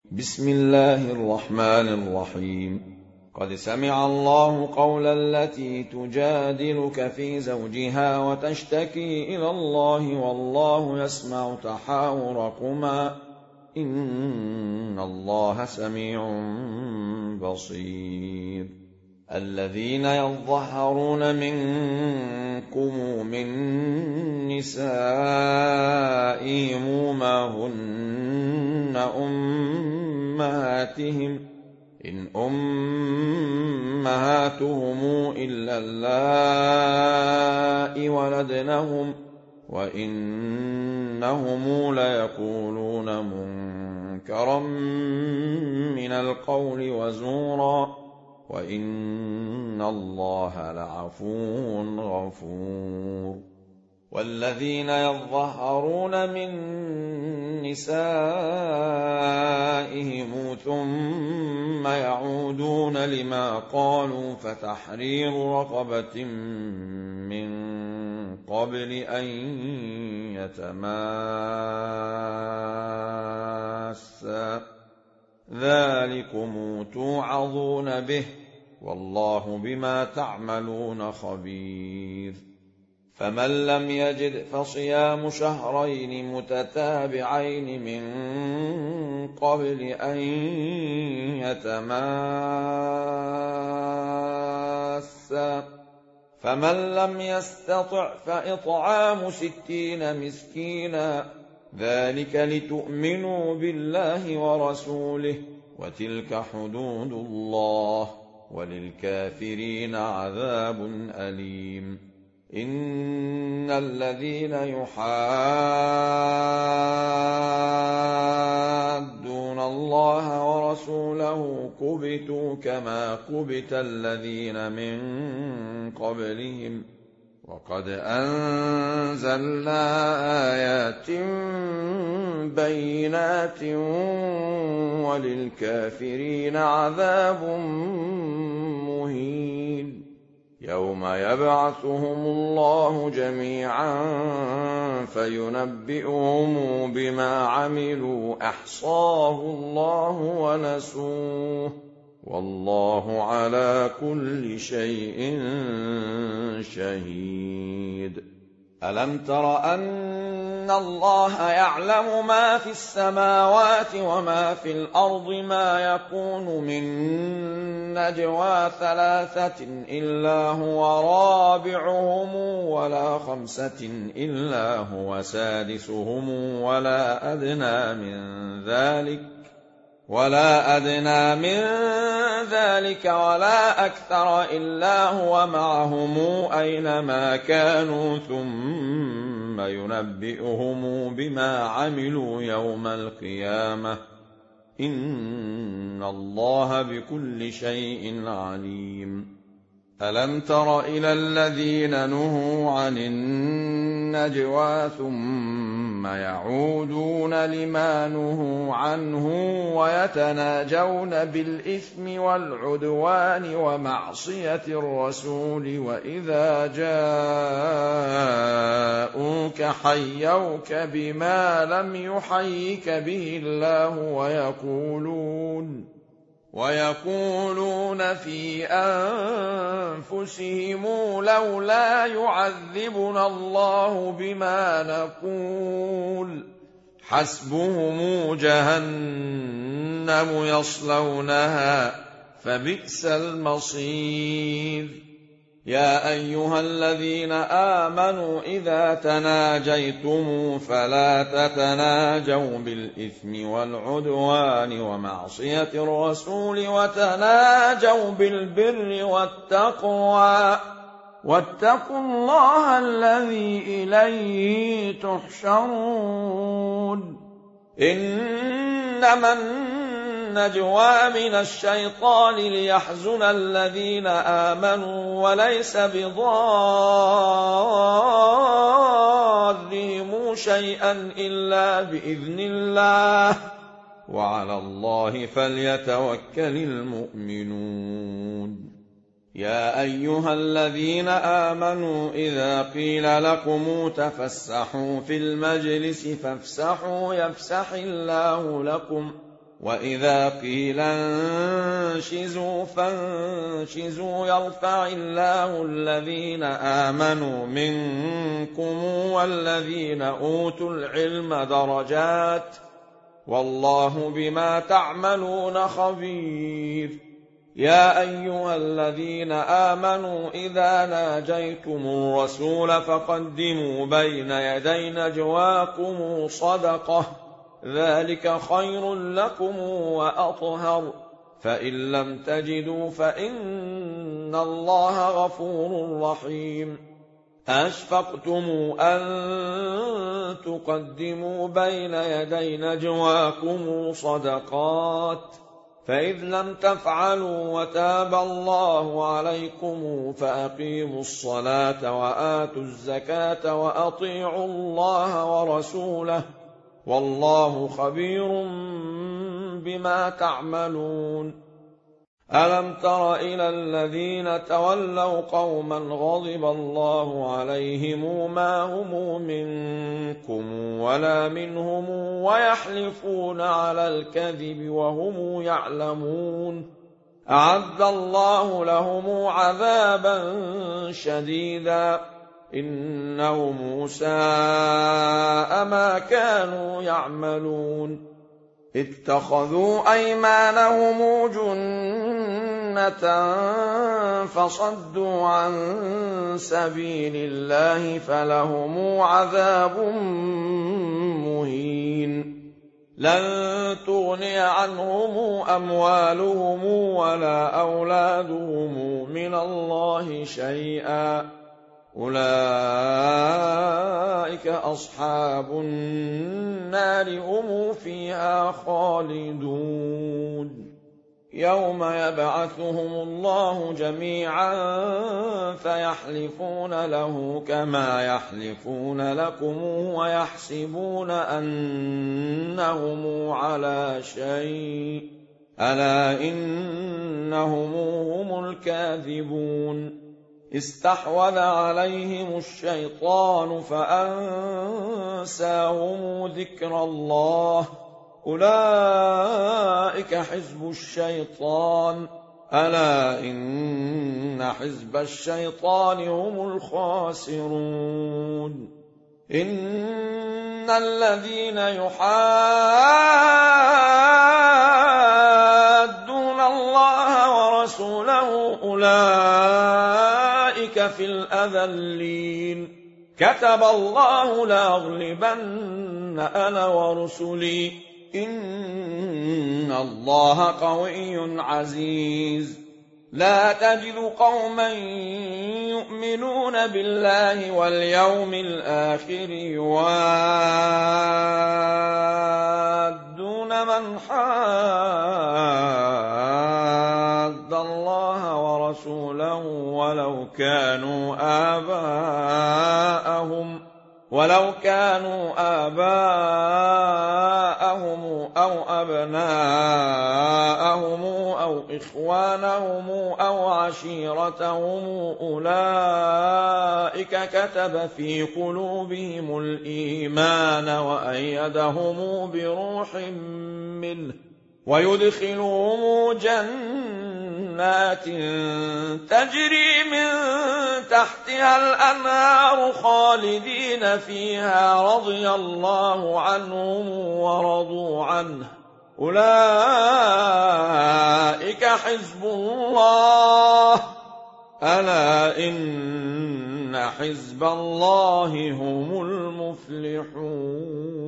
بسم الله الرحمن الرحيم. قد سمع الله قول التي تجادلك في زوجها وتشتكي إلى الله والله يسمع تحاوركما إن الله سميع بصير. الذين يظهرون منكم من نسائهم ما هن أمهاتهم إن أمهاتهم إلا اللائي ولدنهم وإنهم ليقولون منكرا من القول وزورا وإن الله لعفو غفور. والذين يظهرون من نسائهم ثم يعودون لما قالوا فتحرير رقبة من قبل أن يتماسا ذلكم توعظون به والله بما تعملون خبير. فمن لم يجد فصيام شهرين متتابعين من قبل أن يتماسا فمن لم يستطع فإطعام 60 مسكينا ذلك لتؤمنوا بالله ورسوله وتلك حدود الله وللكافرين عذاب أليم. إن الذين يحادون الله ورسوله كبتوا كما كبت الذين من قبلهم وقد أنزلنا آيات بينات وللكافرين عذاب مهين. يوم يبعثهم الله جميعا فينبئهم بما عملوا أحصاه الله ونسوه والله على كل شيء شهيد. ألم تر أن الله يعلم ما في السماوات وما في الأرض ما يكون من نجوى 3 إلا هو رابعهم ولا 5 إلا هو سادسهم ولا أدنى من ذلك ولا أكثر إلا هو معهم أينما كانوا ثم ينبئهم بما عملوا يوم القيامة إن الله بكل شيء عليم. ألم تر إلى الذين نهوا عن النجوى ثم يعودون لما نهوا عنه ويتناجون بالإثم والعدوان ومعصية الرسول وإذا جاءوك حيوك بما لم يحيك به الله ويقولون في أنفسهم لولا يعذبنا الله بما نقول حسبهم جهنم يصلونها فبئس المصير. يا أيها الذين آمنوا إذا تناجيتم فلا تتناجوا بالإثم والعدوان ومعصية الرسول وتناجوا بالبر والتقوى واتقوا الله الذي إليه تحشرون. إنما النجوى من الشيطان ليحزن الذين آمنوا وليس بضارهم شيئا إلا بإذن الله وعلى الله فليتوكل المؤمنون. يا أيها الذين آمنوا إذا قيل لكم تفسحوا في المجلس فافسحوا يفسح الله لكم وإذا قيل انشزوا فانشزوا يرفع الله الذين آمنوا منكم والذين أوتوا العلم درجات والله بما تعملون خبير. يا أيها الذين آمنوا إذا ناجيتم الرسول فقدموا بين يدي نجواكم صدقة ذلك خير لكم وأطهر فإن لم تجدوا فإن الله غفور رحيم. أشفقتم أن تقدموا بين يدي نجواكم صدقات فإذ لم تفعلوا وتاب الله عليكم فأقيموا الصلاة وآتوا الزكاة وأطيعوا الله ورسوله والله خبير بما تعملون. ألم تر إلى الذين تولوا قوما غضب الله عليهم ما هم منكم ولا منهم ويحلفون على الكذب وهم يعلمون أعد الله لهم عذابا شديدا إنهم ساء ما كانوا يعملون. اتخذوا أيمانهم جنة فصدوا عن سبيل الله فلهم عذاب مهين. لن تغني عنهم أموالهم ولا أولادهم من الله شيئا أولئك أصحاب النار هم فيها خالدون. يوم يبعثهم الله جميعا فيحلفون له كما يحلفون لكم ويحسبون أنهم على شيء ألا إنهم هم الكاذبون. استحوذ عليهم الشيطان فأنساهم ذكر الله أولئك حزب الشيطان ألا إن حزب الشيطان هم الخاسرون. إن الذين يحادون الله ورسوله أولئك في الأذلين. كتب الله لأغلبن أنا ورسلي إن الله قوي عزيز. لا تجد قوما يؤمنون بالله واليوم الآخر يوادون من حاد الله ورسوله ولو كانوا آباءهم أو أبناءهم أو إخوانهم أو عشيرتهم أولئك كتب في قلوبهم الإيمان وأيدهم بروح منه ويدخلهم جنات تجري من تحتها الأنهار خالدين فيها رضي الله عنهم ورضوا عنه أولئك حزب الله ألا إن حزب الله هم المفلحون.